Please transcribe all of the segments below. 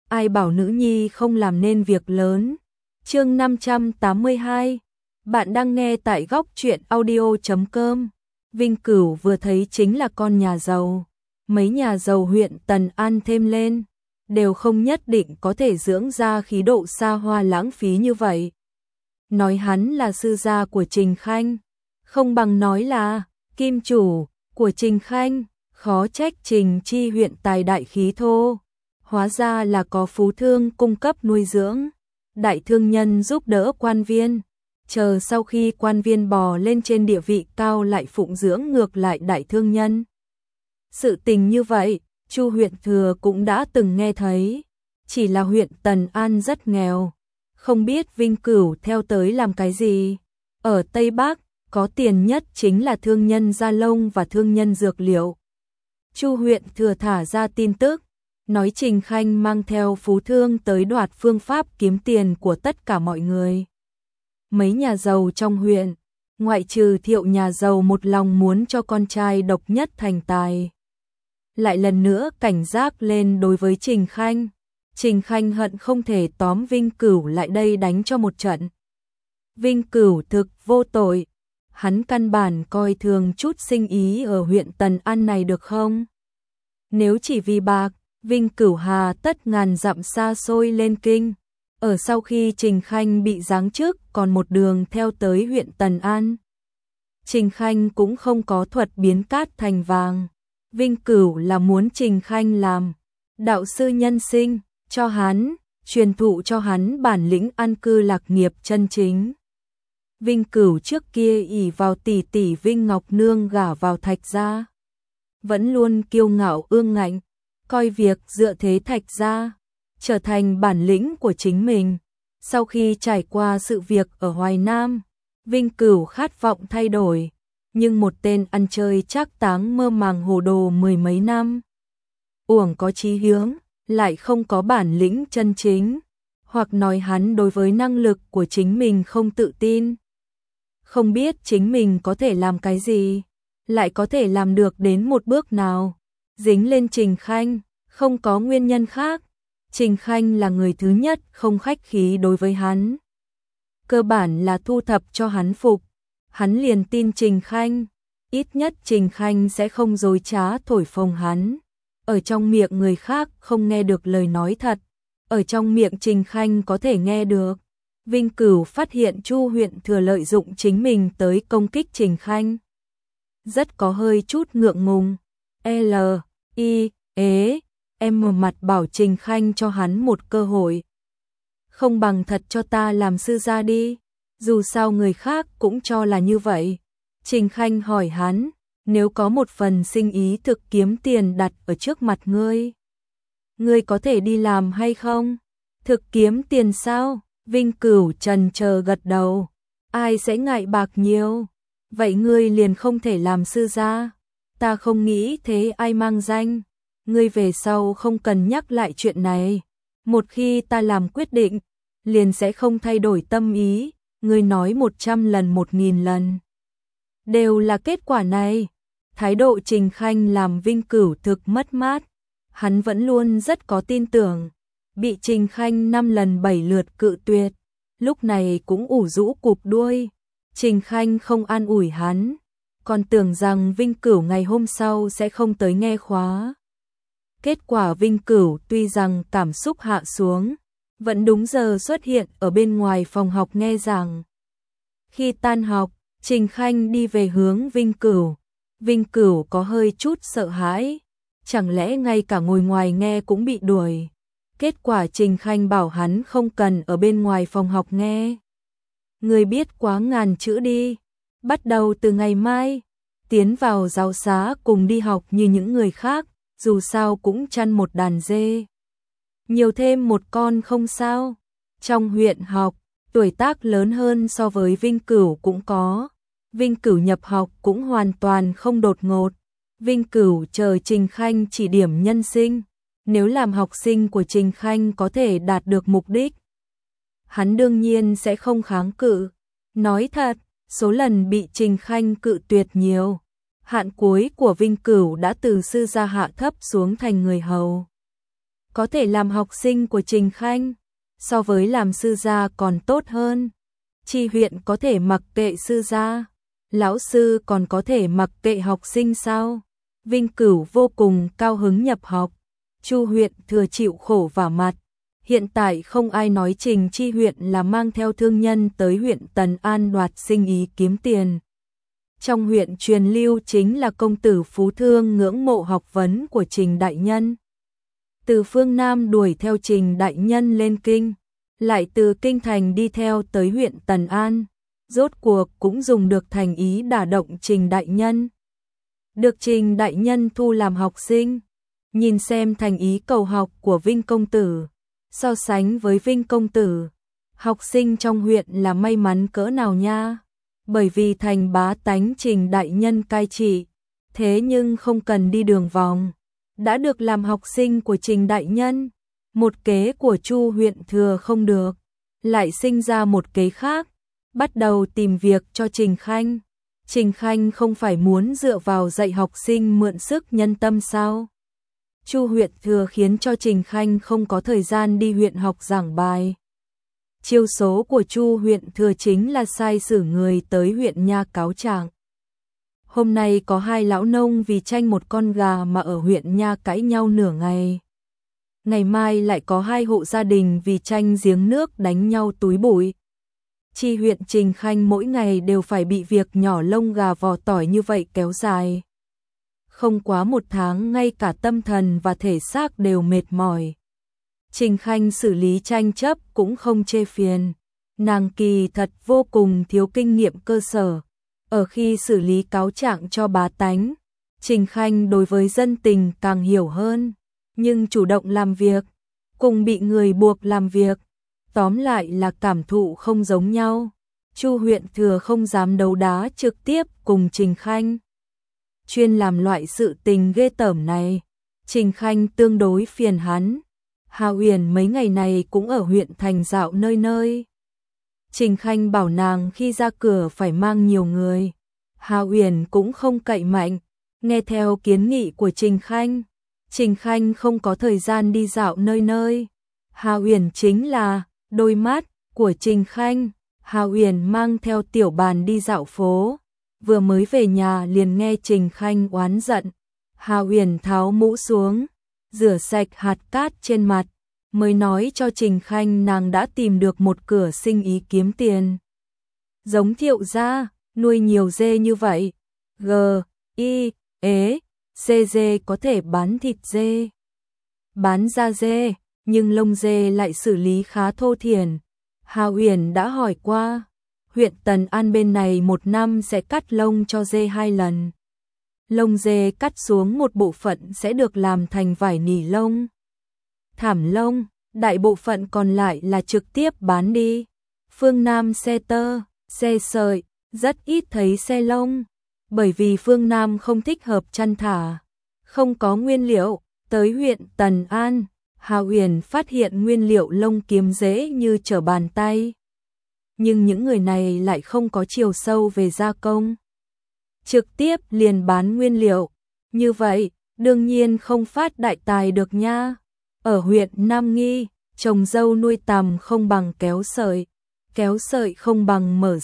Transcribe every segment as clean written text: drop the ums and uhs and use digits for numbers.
ai bảo nữ nhi không làm nên việc lớn. Chương 582. Bạn đang nghe tại góc truyện audio.com. Vinh Cửu vừa thấy chính là con nhà giàu. Mấy nhà giàu huyện Tần An thêm lên, đều không nhất định có thể dưỡng ra khí độ xa hoa lãng phí như vậy. Nói hắn là sư gia của Trình Khanh, không bằng nói là kim chủ của Trình Khanh, khó trách Trình Chi huyện tài đại khí thô. Hóa ra là có phú thương cung cấp nuôi dưỡng, đại thương nhân giúp đỡ quan viên, chờ sau khi quan viên bò lên trên địa vị cao lại phụng dưỡng ngược lại đại thương nhân. Sự tình như vậy, Chu huyện thừa cũng đã từng nghe thấy, chỉ là huyện Tần An rất nghèo, không biết Vinh Cửu theo tới làm cái gì. Ở Tây Bắc, có tiền nhất chính là thương nhân da lông và thương nhân dược liệu. Chu huyện thừa thả ra tin tức, nói Trình Khanh mang theo phú thương tới đoạt phương pháp kiếm tiền của tất cả mọi người. Mấy nhà giàu trong huyện, ngoại trừ Thiệu nhà giàu một lòng muốn cho con trai độc nhất thành tài, lại lần nữa cảnh giác lên đối với Trình Khanh. Trình Khanh hận không thể tóm Vinh Cửu lại đây đánh cho một trận. Vinh Cửu thực vô tội, hắn căn bản coi thường chút sinh ý ở huyện Tần An này được không? Nếu chỉ vì bạc, Vinh Cửu hà tất ngàn dặm xa xôi lên kinh, ở sau khi Trình Khanh bị giáng chức còn một đường theo tới huyện Tần An. Trình Khanh cũng không có thuật biến cát thành vàng, Vinh Cửu là muốn Trình Khanh làm đạo sư nhân sinh, cho hắn, truyền thụ cho hắn bản lĩnh an cư lạc nghiệp chân chính. Vinh Cửu trước kia ỷ vào tỷ tỷ Vinh Ngọc Nương gả vào Thạch gia, vẫn luôn kiêu ngạo ương ngạnh, coi việc dựa thế Thạch gia trở thành bản lĩnh của chính mình. Sau khi trải qua sự việc ở Hoài Nam, Vinh Cửu khát vọng thay đổi, nhưng một tên ăn chơi trác táng mơ màng hồ đồ mười mấy năm, uổng có chí hướng, lại không có bản lĩnh chân chính, hoặc nói hắn đối với năng lực của chính mình không tự tin, không biết chính mình có thể làm cái gì, lại có thể làm được đến một bước nào. Dính lên Trình Khanh, không có nguyên nhân khác, Trình Khanh là người thứ nhất không khách khí đối với hắn, cơ bản là thu thập cho hắn phục, hắn liền tin Trình Khanh, ít nhất Trình Khanh sẽ không dối trá thổi phồng hắn. Ở trong miệng người khác không nghe được lời nói thật, ở trong miệng Trình Khanh có thể nghe được. Vinh Cửu phát hiện Chu huyện thừa lợi dụng chính mình tới công kích Trình Khanh, rất có hơi chút ngượng ngùng. Em mặt bảo Trình Khanh cho hắn một cơ hội, không bằng thật cho ta làm sư gia đi, dù sao người khác cũng cho là như vậy. Trình Khanh hỏi hắn, nếu có một phần sinh ý thực kiếm tiền đặt ở trước mặt ngươi có thể đi làm hay không? Thực kiếm tiền sao? Vinh Cửu trần chờ gật đầu, ai sẽ ngại bạc nhiều, vậy ngươi liền không thể làm sư gia. Ta không nghĩ thế ai mang danh, ngươi về sau không cần nhắc lại chuyện này, một khi ta làm quyết định, liền sẽ không thay đổi tâm ý, ngươi nói 100 lần 1000 lần, đều là kết quả này. Thái độ Trình Khanh làm Vinh Cửu thực mất mát, hắn vẫn luôn rất có tin tưởng, bị Trình Khanh 5 lần 7 lượt cự tuyệt, lúc này cũng ủ rũ cụp đuôi. Trình Khanh không an ủi hắn, còn tưởng rằng Vinh Cửu ngày hôm sau sẽ không tới nghe khóa. Kết quả Vinh Cửu tuy rằng cảm xúc hạ xuống, vẫn đúng giờ xuất hiện ở bên ngoài phòng học nghe giảng. Khi tan học, Trình Khanh đi về hướng Vinh Cửu. Vinh Cửu có hơi chút sợ hãi, chẳng lẽ ngay cả ngồi ngoài nghe cũng bị đuổi. Kết quả Trình Khanh bảo hắn không cần ở bên ngoài phòng học nghe. Người biết quá ngàn chữ đi, bắt đầu từ ngày mai, tiến vào giáo xá cùng đi học như những người khác, dù sao cũng chăn một đàn dê, nhiều thêm một con không sao. Trong huyện học, tuổi tác lớn hơn so với Vinh Cửu cũng có. Vinh Cửu nhập học cũng hoàn toàn không đột ngột. Vinh Cửu chờ Trình Khanh chỉ điểm nhân sinh, nếu làm học sinh của Trình Khanh có thể đạt được mục đích, hắn đương nhiên sẽ không kháng cự. Nói thật, số lần bị Trình Khanh cự tuyệt nhiều, hạn cuối của Vinh Cửu đã từ sư gia hạ thấp xuống thành người hầu. có thể làm học sinh của Trình Khanh, so với làm sư gia còn tốt hơn. Chi huyện có thể mặc kệ sư gia, lão sư còn có thể mặc kệ học sinh sao? Vinh Cửu vô cùng cao hứng nhập học. Chu huyện thừa chịu khổ vả mặt. Hiện tại không ai nói Trình Chi huyện là mang theo thương nhân tới huyện Tần An đoạt sinh ý kiếm tiền. Trong huyện truyền lưu chính là công tử phú thương ngưỡng mộ học vấn của Trình đại nhân. Từ phương Nam đuổi theo Trình đại nhân lên kinh, lại từ kinh thành đi theo tới huyện Tần An, rốt cuộc cũng dùng được thành ý đả động Trình đại nhân. Được Trình đại nhân thu làm học sinh, nhìn xem thành ý cầu học của Vinh công tử, so sánh với Vinh công tử, học sinh trong huyện là may mắn cỡ nào nha. Bởi vì thành bá tánh Trình đại nhân cai trị, thế nhưng không cần đi đường vòng, đã được làm học sinh của Trình đại nhân. Một kế của Chu huyện thừa không được, lại sinh ra một kế khác, bắt đầu tìm việc cho Trình Khanh. Trình Khanh không phải muốn dựa vào dạy học sinh mượn sức nhân tâm sao? Chu huyện thừa khiến cho Trình Khanh không có thời gian đi huyện học giảng bài. Chiêu số của Chu huyện thừa chính là sai xử người tới huyện nha cáo trạng. Hôm nay có hai lão nông vì tranh một con gà mà ở huyện nha cãi nhau nửa ngày. Ngày mai lại có hai hộ gia đình vì tranh giếng nước đánh nhau túi bụi. Chi huyện Trình Khanh mỗi ngày đều phải bị việc nhỏ lông gà vò tỏi như vậy kéo dài. Không quá một tháng ngay cả tâm thần và thể xác đều mệt mỏi. Trình Khanh xử lý tranh chấp cũng không chê phiền. Nàng kỳ thật vô cùng thiếu kinh nghiệm cơ sở. Ở khi xử lý cáo trạng cho bá tánh, Trình Khanh đối với dân tình càng hiểu hơn. Nhưng chủ động làm việc, cùng bị người buộc làm việc, tóm lại là cảm thụ không giống nhau. Chu huyện thừa không dám đấu đá trực tiếp cùng Trình Khanh. Chuyên làm loại sự tình ghê tởm này, Trình Khanh tương đối phiền hắn. Hà Uyển mấy ngày này cũng ở huyện thành dạo nơi nơi. Trình Khanh bảo nàng khi ra cửa phải mang nhiều người. Hà Uyển cũng không cậy mạnh, nghe theo kiến nghị của Trình Khanh. Trình Khanh không có thời gian đi dạo nơi nơi. Hà Uyển chính là đôi mắt của Trình Khanh. Hà Uyển mang theo Tiểu Bàn đi dạo phố. Vừa mới về nhà liền nghe Trình Khanh oán giận. Hà Uyển tháo mũ xuống, rửa sạch hạt cát trên mặt, mới nói cho Trình Khanh nàng đã tìm được một cửa sinh ý kiếm tiền. Giống Thiệu gia, nuôi nhiều dê như vậy, dê có thể bán thịt dê, bán da dê, nhưng lông dê lại xử lý khá thô thiển. Hà Uyển đã hỏi qua, huyện Tần An bên này một năm sẽ cắt lông cho dê 2 lần. Lông dê cắt xuống một bộ phận sẽ được làm thành vải nỉ lông, thảm lông, đại bộ phận còn lại là trực tiếp bán đi. Phương Nam xe tơ, xe sợi, rất ít thấy xe lông, bởi vì phương Nam không thích hợp chăn thả, không có nguyên liệu. Tới huyện Tần An, Hà Uyển phát hiện nguyên liệu lông kiếm dễ như trở bàn tay. Nhưng những người này lại không có chiều sâu về gia công, trực tiếp liền bán nguyên liệu. Như vậy, đương nhiên không phát đại tài được nha. Ở huyện Nam Nghi, trồng dâu nuôi tằm không bằng kéo sợi không bằng mở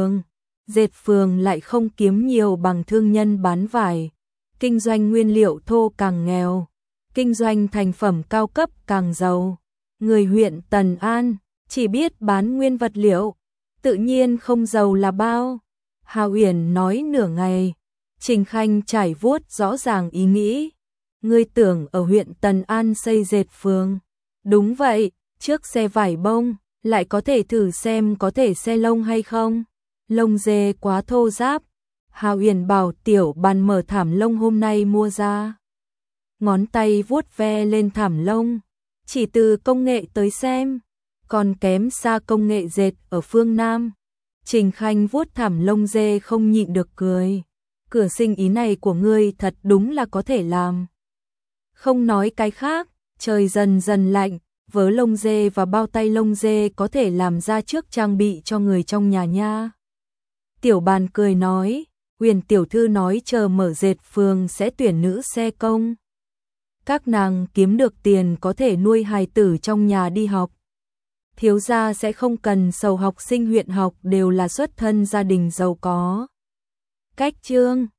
dệt phường lại không kiếm nhiều bằng thương nhân bán vải. Kinh doanh nguyên liệu thô càng nghèo, kinh doanh thành phẩm cao cấp càng giàu. Người huyện Tần An chỉ biết bán nguyên vật liệu, tự nhiên không giàu là bao. Hà Uyển nói nửa ngày, Trình Khanh trải vuốt rõ ràng ý nghĩ. Ngươi tưởng ở huyện Tần An xây dệt phường? Đúng vậy, trước xe vải bông, lại có thể thử xem có thể xe lông hay không. Lông dê quá thô ráp. Hà Uyển bảo Tiểu Bàn mở thảm lông hôm nay mua ra. Ngón tay vuốt ve lên thảm lông, chỉ từ công nghệ tới xem, còn kém xa công nghệ dệt ở phương Nam. Trình Khanh vuốt thảm lông dê không nhịn được cười. Cửa sinh ý này của ngươi thật đúng là có thể làm. Không nói cái khác, trời dần dần lạnh, vớ lông dê và bao tay lông dê có thể làm ra trước trang bị cho người trong nhà nha. Tiểu Bàn cười nói, Uyển tiểu thư nói chờ mở dệt phường sẽ tuyển nữ xe công. các nàng kiếm được tiền có thể nuôi hài tử trong nhà đi học. Thiếu gia sẽ không cần sầu học sinh huyện học đều là xuất thân gia đình giàu có. Cách chương